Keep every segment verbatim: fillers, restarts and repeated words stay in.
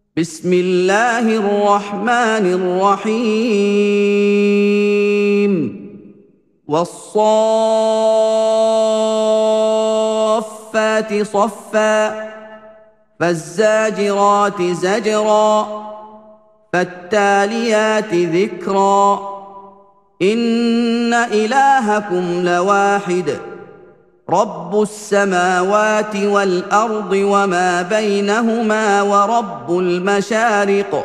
بسم الله الرحمن الرحيم والصافات صفا فالزاجرات زجرا فالتاليات ذكرا إن إلهكم لواحد رب السماوات والأرض وما بينهما ورب المشارق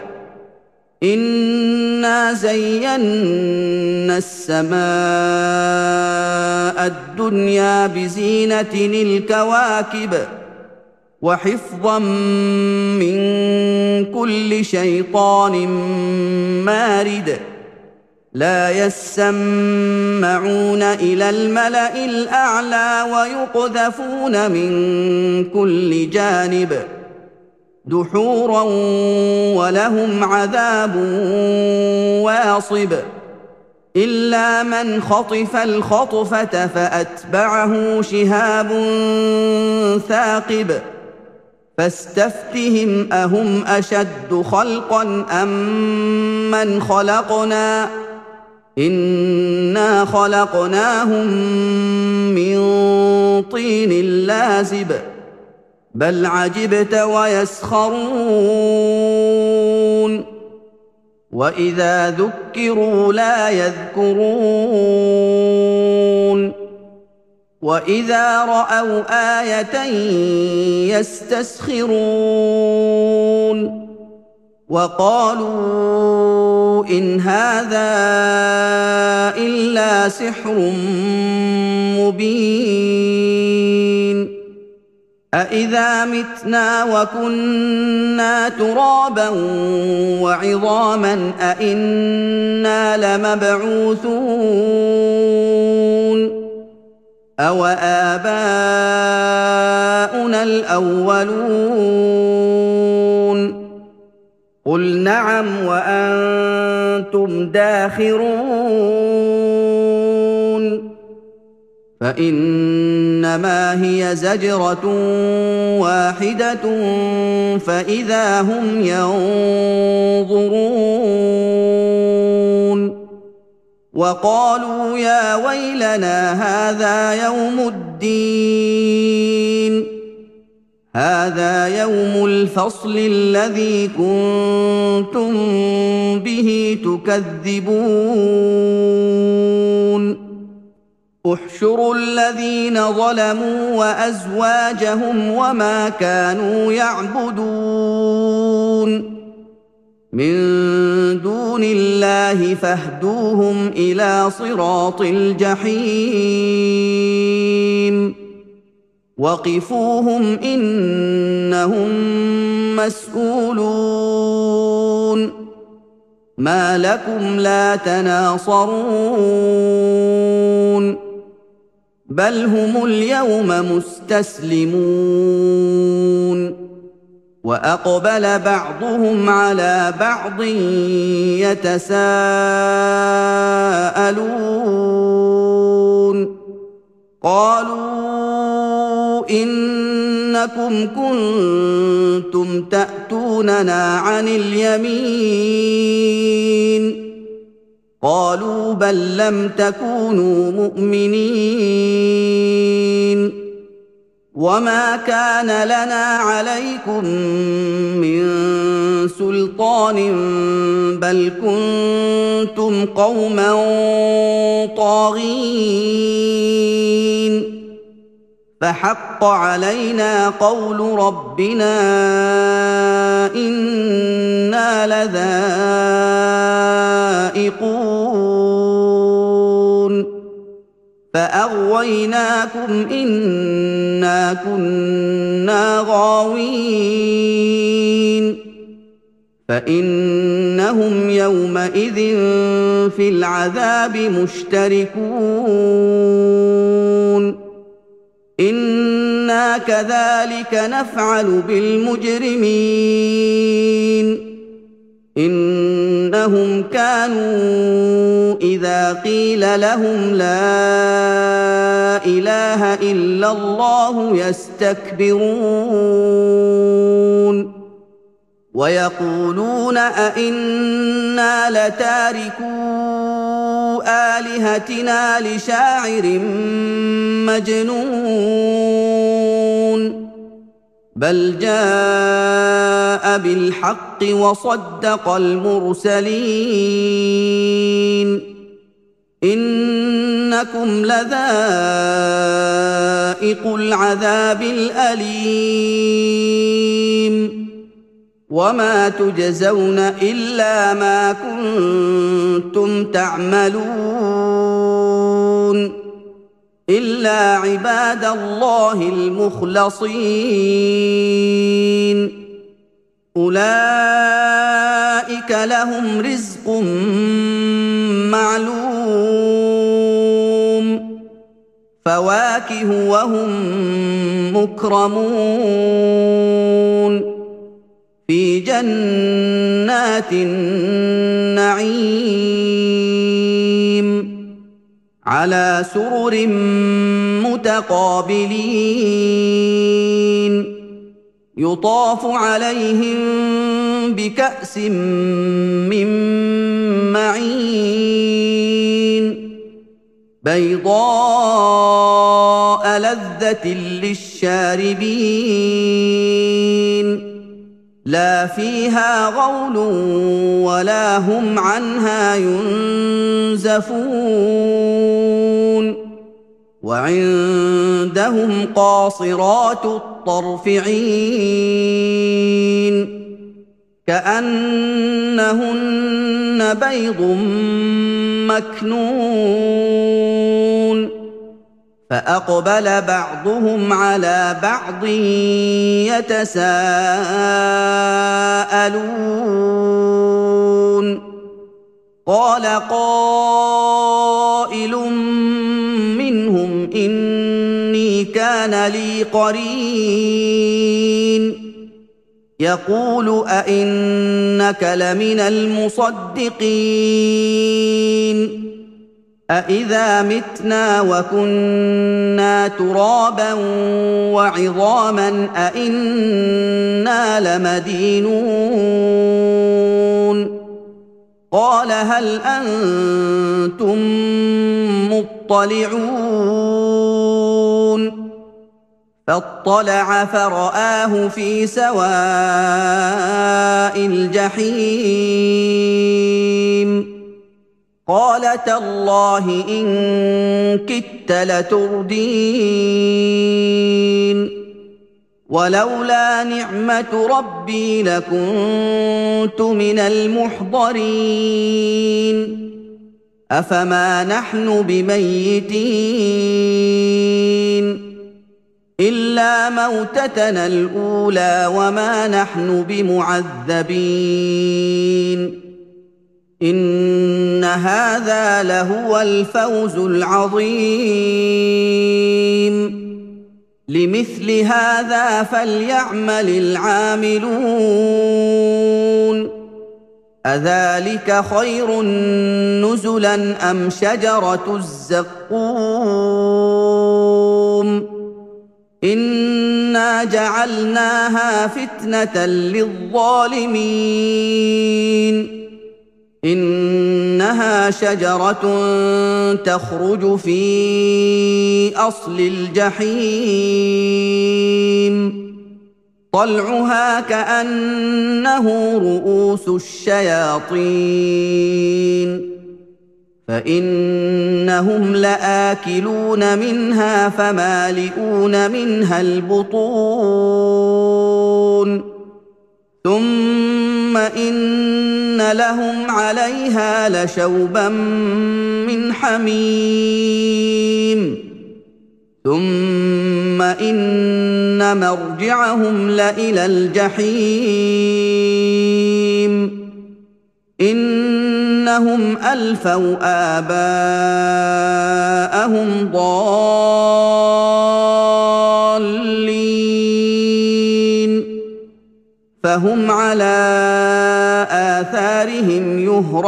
إنا زينا السماء الدنيا بزينة الكواكب وحفظا من كل شيطان مارد لا يسمعون إلى الملأ الأعلى ويقذفون من كل جانب دحورا ولهم عذاب واصب إلا من خطف الخطفة فأتبعه شهاب ثاقب فاستفتهم أهم أشد خلقا أم من خلقنا إنا خلقناهم من طين لازب بل عجبت ويسخرون وإذا ذكروا لا يذكرون وإذا رأوا آية يستسخرون وقالوا إن هذا إلا سحر مبين أإذا متنا وكنا ترابا وعظاما أإنا لمبعوثون أو آباؤنا الأولون قل نعم وأنتم داخرون فإنما هي زجرة واحدة فإذا هم ينظرون وقالوا يا ويلنا هذا يوم الدين هذا يوم الفصل الذي كنتم به تكذبون احشروا الذين ظلموا وأزواجهم وما كانوا يعبدون من دون الله فاهدوهم إلى صراط الجحيم وقفوهم إنهم مسؤولون ما لكم لا تناصرون بل هم اليوم مستسلمون وأقبل بعضهم على بعض يتساءلون قالوا إنكم كنتم تأتوننا عن اليمين قالوا بل لم تكونوا مؤمنين وما كان لنا عليكم من سلطان بل كنتم قوما طاغين فحق علينا قول ربنا إنا لذائقون فأغويناكم إنا كنا غاوين فإنهم يومئذ في العذاب مشتركون إنا كذلك نفعل بالمجرمين إنهم كانوا إذا قيل لهم لا إله إلا الله يستكبرون ويقولون أئنا لتاركو آلهتنا لشاعر مجنون بل جاء بالحق وصدق المرسلين إنكم لذائقو العذاب الأليم وما تجزون إلا ما كنتم تعملون إلا عباد الله المخلصين أولئك لهم رزق معلوم فواكه وهم مكرمون في جنات النعيم على سرر متقابلين يطاف عليهم بكأس من معين بيضاء لذة للشاربين لا فيها غول ولا هم عنها ينزفون وعندهم قاصرات الطرف عين كأنهن بيض مكنون فأقبل بعضهم على بعض يتساءلون قال قائل منهم إني كان لي قرين يقول أئنك لمن المصدقين أإذا متنا وكنا ترابا وعظاما أإنا لمدينون قال هل أنتم مطلعون فاطلع فرآه في سواء الجحيم قال تالله إن كدت لتردين ولولا نعمة ربي لكنت من المحضرين أفما نحن بميتين إلا موتتنا الأولى وما نحن بمعذبين إن هذا لهو الفوز العظيم لمثل هذا فليعمل العاملون أذلك خير نزلا أم شجرة الزقوم إنا جعلناها فتنة للظالمين إنها شجرة تخرج في أصل الجحيم طلعها كأنه رؤوس الشياطين فإنهم لآكلون منها فمالئون منها البطون ثم إن لهم عليها لشوبا من حميم ثم إن مرجعهم لإلى الجحيم إنهم ألفوا آباءهم ضالين فهم على آثارهم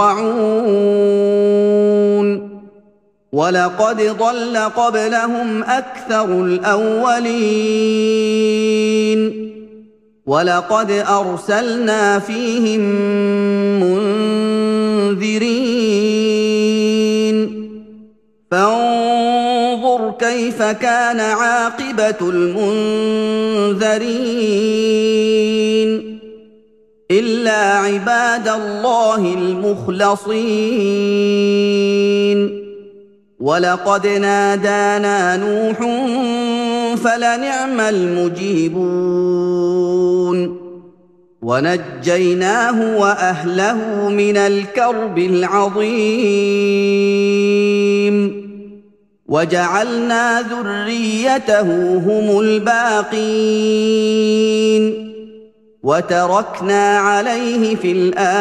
يهرعون ولقد ضل قبلهم أكثر الأولين وَلَقَدْ أَرْسَلْنَا فِيهِم مُّنذِرِينَ فَانظُرْ كَيْفَ كَانَ عَاقِبَةُ الْمُنذَرِينَ إِلَّا عِبَادَ اللَّهِ الْمُخْلَصِينَ وَلَقَدْ نَادَانَا نُوحٌ فَلَنِعْمَ الْمُجِيبُونَ وَنَجَّيْنَاهُ وَأَهْلَهُ مِنَ الْكَرْبِ الْعَظِيمِ وَجَعَلْنَا ذُرِّيَّتَهُ هُمُ الْبَاقِينَ وَتَرَكْنَا عَلَيْهِ فِي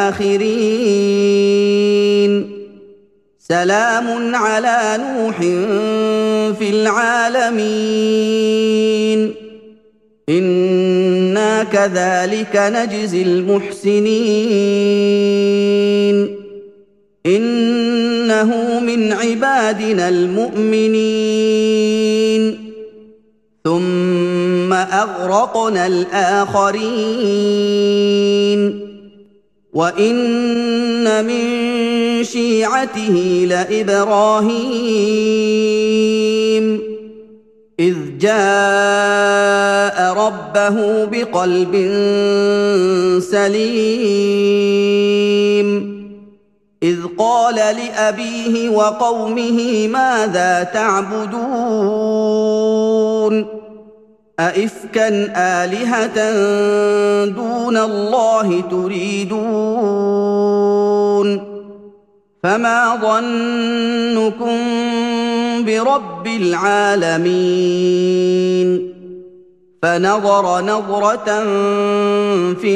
الْآخِرِينَ سَلَامٌ عَلَىٰ نُوحٍ فِي الْعَالَمِينَ إِنَّا كَذَٰلِكَ نَجْزِي الْمُحْسِنِينَ إِنَّهُ مِنْ عِبَادِنَا الْمُؤْمِنِينَ ثُمَّ أَغْرَقْنَا الْآخَرِينَ وَإِنَّ مِن شِيعَتِهِ لَإِبْرَاهِيمَ إِذْ جَاءَ رَبَّهُ بِقَلْبٍ سَلِيمٍ إِذْ قَالَ لِأَبِيهِ وَقَوْمِهِ مَاذَا تَعْبُدُونَ أَئِفْكًا آلِهَةً دُونَ اللَّهِ تُرِيدُونَ فَمَا ظَنُّكُم بِرَبِّ الْعَالَمِينَ فَنَظَرَ نَظْرَةً فِي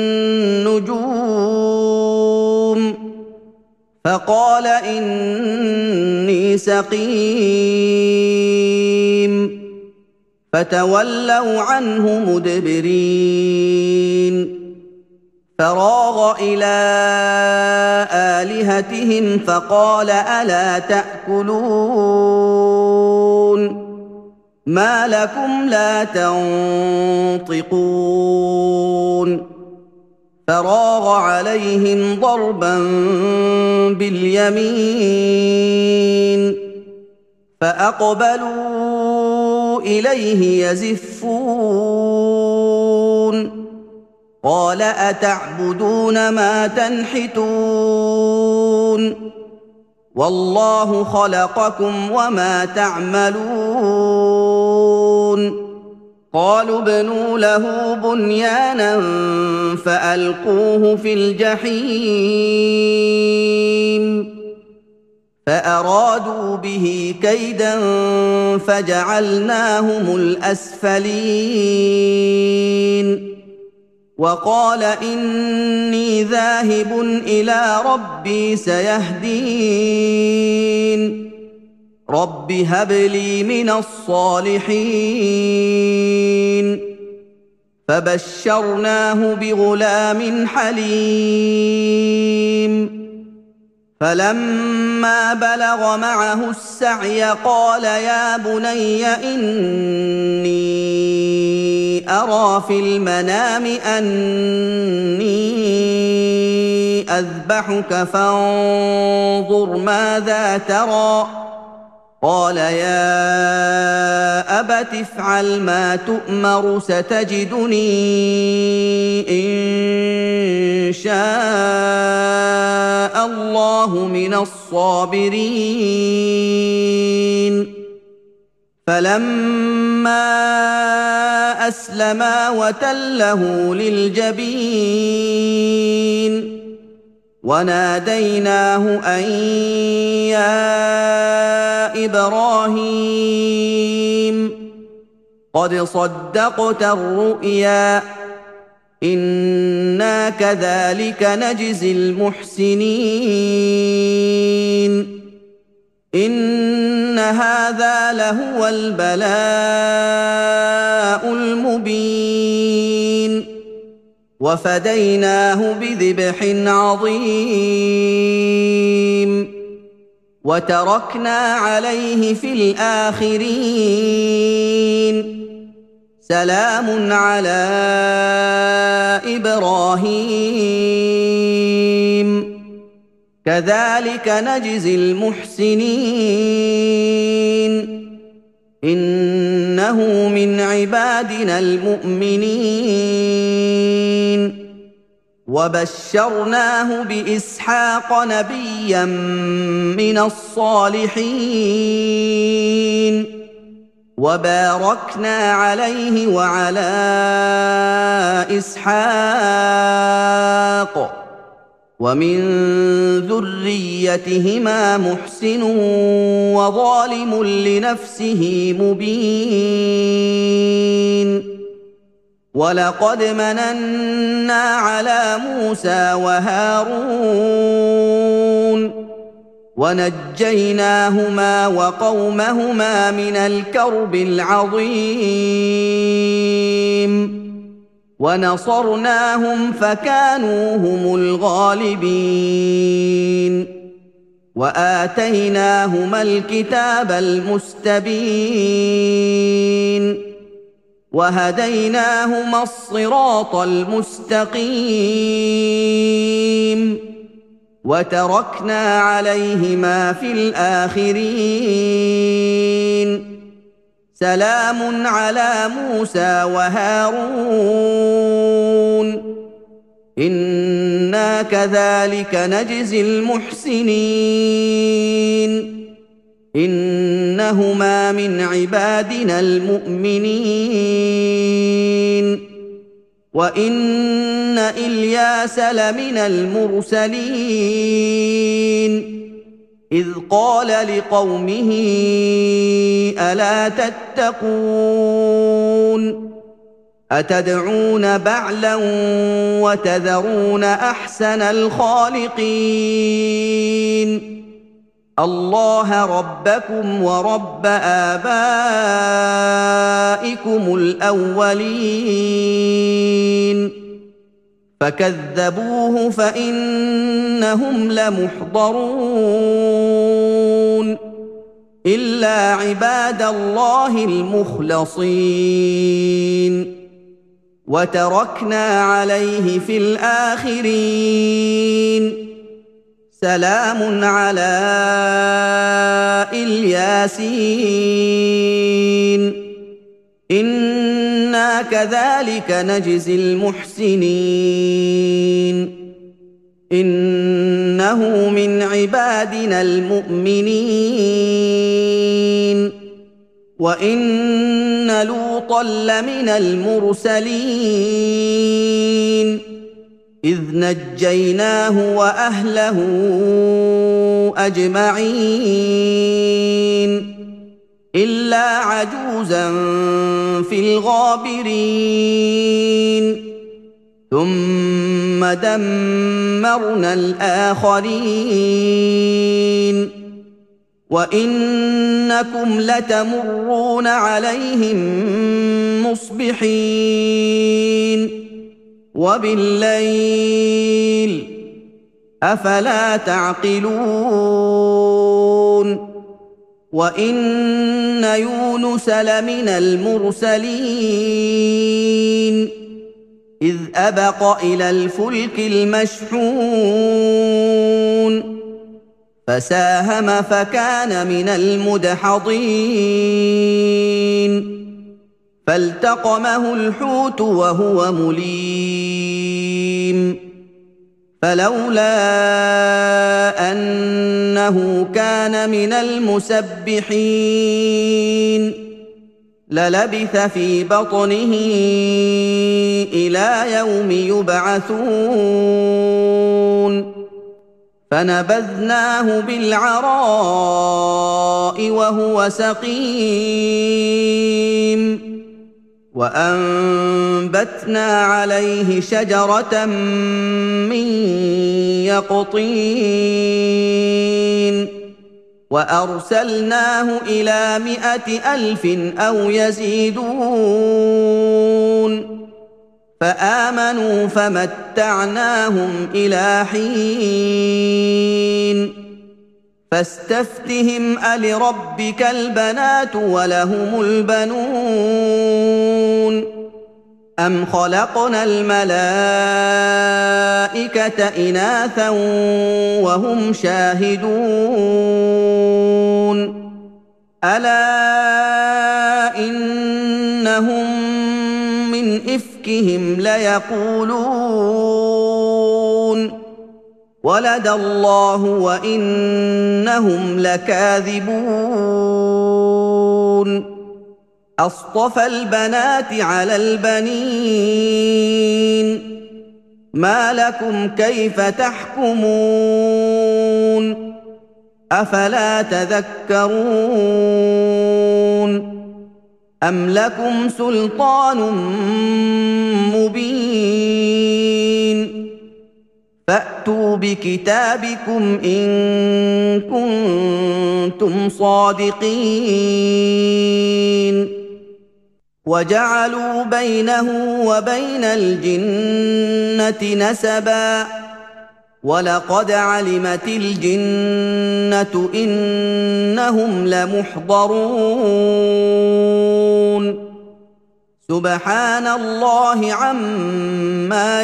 النُّجُومِ فَقَالَ إِنِّي سَقِيمٌ فَتَوَلَّوْا عَنْهُ مُدْبِرِينَ فَرَاغَ إِلَىٰ آلِهَتِهِمْ فَقَالَ أَلَا تَأْكُلُونَ مَا لَكُمْ لَا تَنطِقُونَ فَرَاغَ عَلَيْهِمْ ضَرْبًا بِالْيَمِينِ فَأَقْبَلُوا إِلَيْهِ يَزِفُّونَ قَالَ أَتَعْبُدُونَ مَا تَنْحِتُونَ وَاللَّهُ خَلَقَكُمْ وَمَا تَعْمَلُونَ قَالُوا ابْنُوا لَهُ بُنْيَانًا فَأَلْقُوهُ فِي الْجَحِيمِ فَأَرَادُوا بِهِ كَيْدًا فَجَعَلْنَاهُمُ الْأَسْفَلِينَ وَقَالَ إِنِّي ذَاهِبٌ إِلَىٰ رَبِّي سَيَهْدِينِ رَبِّ هَبْ لِي مِنَ الصَّالِحِينَ فَبَشَّرْنَاهُ بِغُلَامٍ حَلِيمٍ فَلَمَّا بَلَغَ مَعَهُ السَّعْيَ قَالَ يَا بُنَيَّ إِنِّي أَرَىٰ فِي الْمَنَامِ أَنِّي أَذْبَحُكَ فَانظُرْ مَاذَا تَرَىٰ قَالَ يَا أَبَتِ افْعَلْ مَا تُؤْمَرُ سَتَجِدُنِي إِن شَاءَ اللَّهُ مِنَ الصَّابِرِينَ فَلَمَّا أَسْلَمَا وَتَلَّهُ لِلْجَبِينِ وَنَادَيْنَاهُ أَن يَا إِبْرَاهِيمُ قَدْ صَدَّقْتَ الرُّؤْيَا إِنَّا كَذَٰلِكَ نَجْزِي الْمُحْسِنِينَ إِنَّ هَٰذَا لَهُوَ الْبَلَاءُ الْمُبِينُ وَفَدَيْنَاهُ بِذِبْحٍ عَظِيمٍ وَتَرَكْنَا عَلَيْهِ فِي الْآخِرِينَ سلام على إبراهيم كذلك نجزي المحسنين إنه من عبادنا المؤمنين وبشرناه بإسحاق نبيا من الصالحين وباركنا عليه وعلى إسحاق ومن ذريتهما محسن وظالم لنفسه مبين ولقد مننا على موسى وهارون ونجيناهما وقومهما من الكرب العظيم ونصرناهم فكانوا هم الغالبين وآتيناهما الكتاب المستبين وهديناهما الصراط المستقيم وتركنا عليهما في الآخرين سلام على موسى وهارون إنا كذلك نجزي المحسنين إنهما من عبادنا المؤمنين وإن إلياس لمن المرسلين إذ قال لقومه ألا تتقون أتدعون بعلا وتذرون أحسن الخالقين الله ربكم ورب آبائكم الأولين فكذبوه فإنهم لمحضرون إلا عباد الله المخلصين وتركنا عليه في الآخرين سلام على الياسين إنا كذلك نجزي المحسنين إنه من عبادنا المؤمنين وإن لوطا لمن المرسلين إذ نجيناه وأهله أجمعين إلا عجوزا في الغابرين ثم دمرنا الآخرين وإنكم لتمرون عليهم مصبحين وبالليل أفلا تعقلون وإن يونس لمن المرسلين إذ أبق إلى الفلك المشحون فساهم فكان من المدحضين فالتقمه الحوت وهو مليم فلولا أنه كان من المسبحين للبث في بطنه إلى يوم يبعثون فنبذناه بالعراء وهو سقيم وأنبتنا عليه شجرة من يقطين وأرسلناه إلى مائة ألف أو يزيدون فآمنوا فمتعناهم إلى حين فاستفتهم ألربك البنات ولهم البنون أم خلقنا الملائكة إناثا وهم شاهدون ألا إنهم من إفكهم ليقولون ولد الله وإنهم لكاذبون أصطفى البنات على البنين ما لكم كيف تحكمون أفلا تذكرون أم لكم سلطان مبين فأتوا بكتابكم إن كنتم صادقين وجعلوا بينه وبين الجنة نسبا ولقد علمت الجنة إنهم لمحضرون سبحان الله عما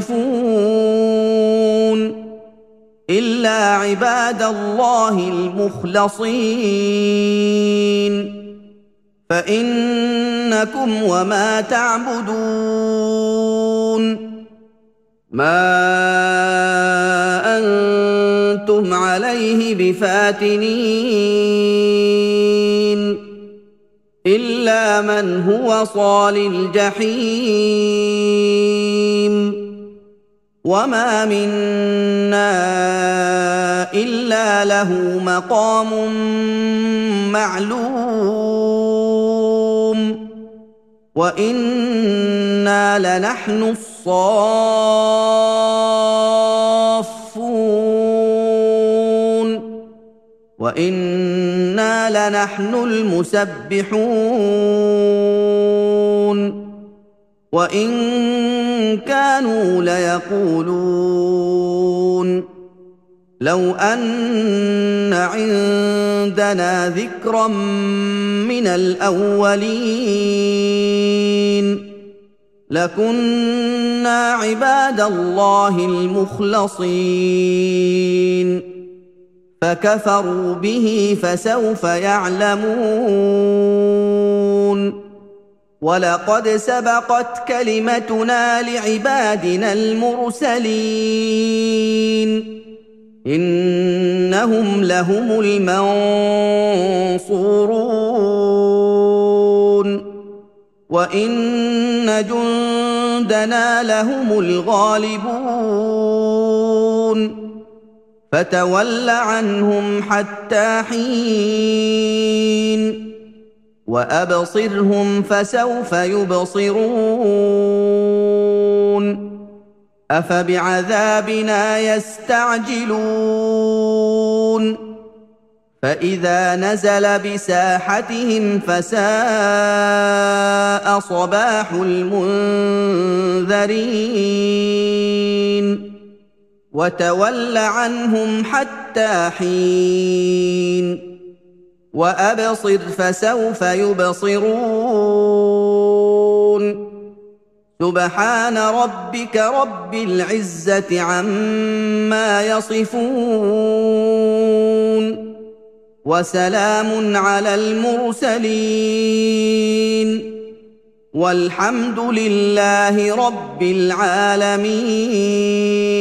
يصفون إلا عباد الله المخلصين فإنكم وما تعبدون ما أنتم عليه بفاتنين إلا من هو صال الجحيم وما منا إلا له مقام معلوم وإنا لنحن الصافون وإنا لنحن المسبحون وإن كانوا ليقولون لو أن عندنا ذكرا من الأولين لكنا عباد الله المخلصين فكفروا به فسوف يعلمون ولقد سبقت كلمتنا لعبادنا المرسلين إنهم لهم المنصورون وإن جندنا لهم الغالبون فتول عنهم حتى حين وأبصرهم فسوف يبصرون أفبعذابنا يستعجلون فإذا نزل بساحتهم فساء صباح المنذرين وتول عنهم حتى حين وأبصر فسوف يبصرون سبحان ربك رب العزة عما يصفون وسلام على المرسلين والحمد لله رب العالمين.